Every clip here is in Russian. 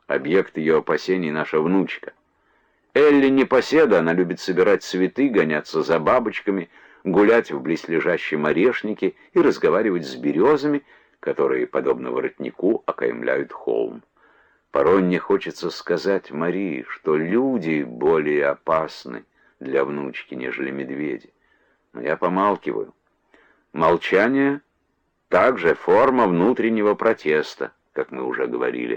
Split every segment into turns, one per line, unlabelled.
Объект ее опасений — наша внучка. Элли непоседа, она любит собирать цветы, гоняться за бабочками, гулять в близлежащем орешнике и разговаривать с березами, которые, подобно воротнику, окаймляют холм. Порой мне хочется сказать Марии, что люди более опасны для внучки, нежели медведи. Но я помалкиваю. Молчание — также форма внутреннего протеста, как мы уже говорили.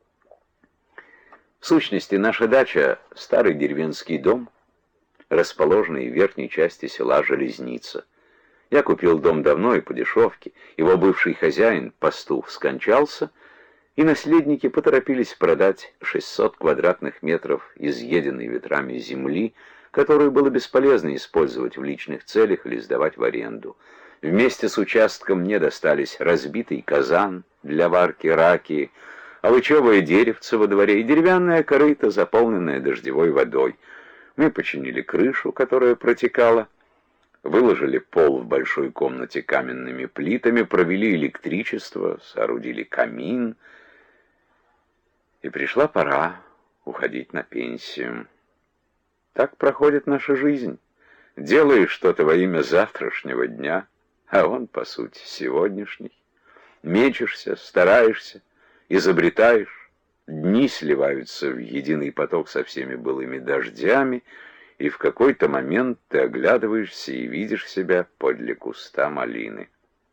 В сущности, наша дача — старый деревенский дом, расположенный в верхней части села Железница. Я купил дом давно и по дешевке. Его бывший хозяин, пастух, скончался, и наследники поторопились продать 600 квадратных метров изъеденной ветрами земли, которую было бесполезно использовать в личных целях или сдавать в аренду. Вместе с участком мне достались разбитый казан для варки ракии, алычевое деревце во дворе и деревянная корыта, заполненная дождевой водой. Мы починили крышу, которая протекала, выложили пол в большой комнате каменными плитами, провели электричество, соорудили камин, и пришла пора уходить на пенсию. Так проходит наша жизнь. Делаешь что-то во имя завтрашнего дня, а он, по сути, сегодняшний. Мечешься, стараешься, изобретаешь. Дни сливаются в единый поток со всеми былыми дождями, и в какой-то момент ты оглядываешься и видишь себя подле куста малины.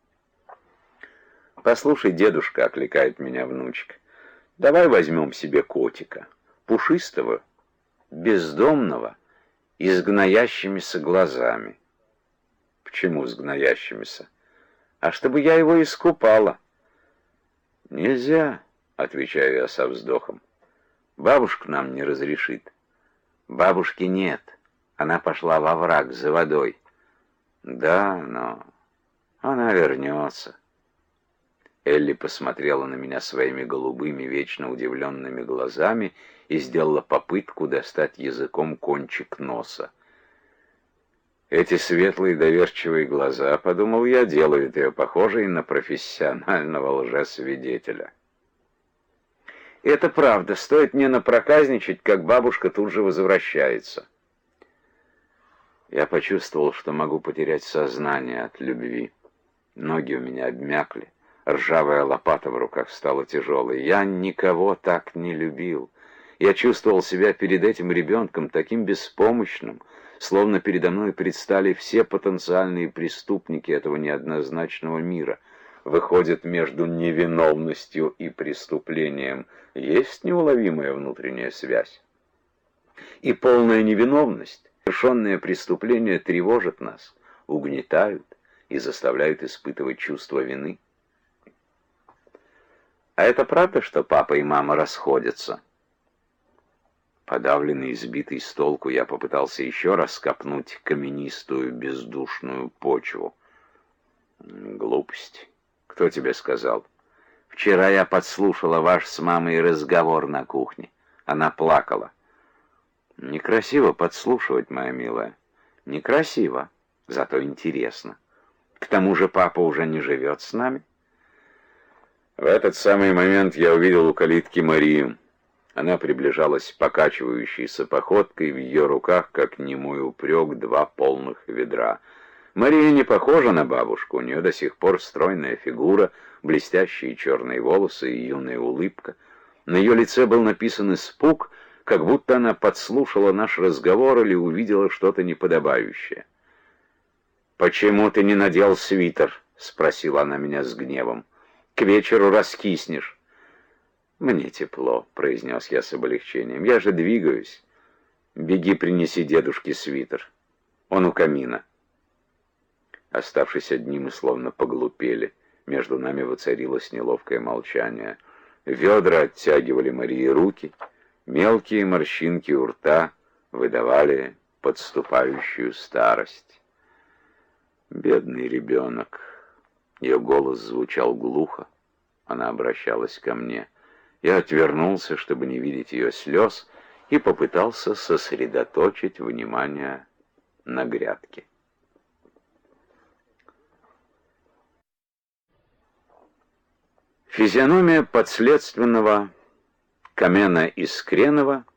«Послушай, дедушка», — окликает меня внучка, — «давай возьмем себе котика, пушистого, бездомного и с гноящимися глазами». «Почему с гноящимися?» «А чтобы я его искупала». «Нельзя», — отвечаю я со вздохом. «Бабушка нам не разрешит». «Бабушки нет. Она пошла во враг за водой». «Да, но она вернется». Элли посмотрела на меня своими голубыми, вечно удивленными глазами и сделала попытку достать языком кончик носа. Эти светлые доверчивые глаза, подумал я, делают ее похожей на профессионального лжесвидетеля. Это правда, стоит мне напроказничать, как бабушка тут же возвращается. Я почувствовал, что могу потерять сознание от любви. Ноги у меня обмякли, ржавая лопата в руках стала тяжелой. Я никого так не любил. Я чувствовал себя перед этим ребенком таким беспомощным, словно передо мной предстали все потенциальные преступники этого неоднозначного мира. Выходит, между невиновностью и преступлением есть неуловимая внутренняя связь. И полная невиновность, совершенное преступление тревожит нас, угнетают и заставляют испытывать чувство вины. А это правда, что папа и мама расходятся? Подавленный, сбитый с толку, я попытался еще раз копнуть каменистую, бездушную почву. Глупость. Кто тебе сказал? Вчера я подслушала ваш с мамой разговор на кухне. Она плакала. Некрасиво подслушивать, моя милая. Некрасиво, зато интересно. К тому же папа уже не живет с нами. В этот самый момент я увидел у калитки Марию. Она приближалась покачивающейся походкой, в ее руках, как немой упрек, 2 полных ведра. Мария не похожа на бабушку, у нее до сих пор стройная фигура, блестящие черные волосы и юная улыбка. На ее лице был написан испуг, как будто она подслушала наш разговор или увидела что-то неподобающее. «Почему ты не надел свитер?» — спросила она меня с гневом. «К вечеру раскиснешь». «Мне тепло», — произнес я с облегчением. «Я же двигаюсь. Беги, принеси дедушке свитер. Он у камина». Оставшись одни, мы словно поглупели. Между нами воцарилось неловкое молчание. Ведра оттягивали Марии руки. Мелкие морщинки у рта выдавали подступающую старость. «Бедный ребенок». Ее голос звучал глухо. Она обращалась ко мне. Я отвернулся, чтобы не видеть ее слез, и попытался сосредоточить внимание на грядке. Физиономия подследственного Камена Искренова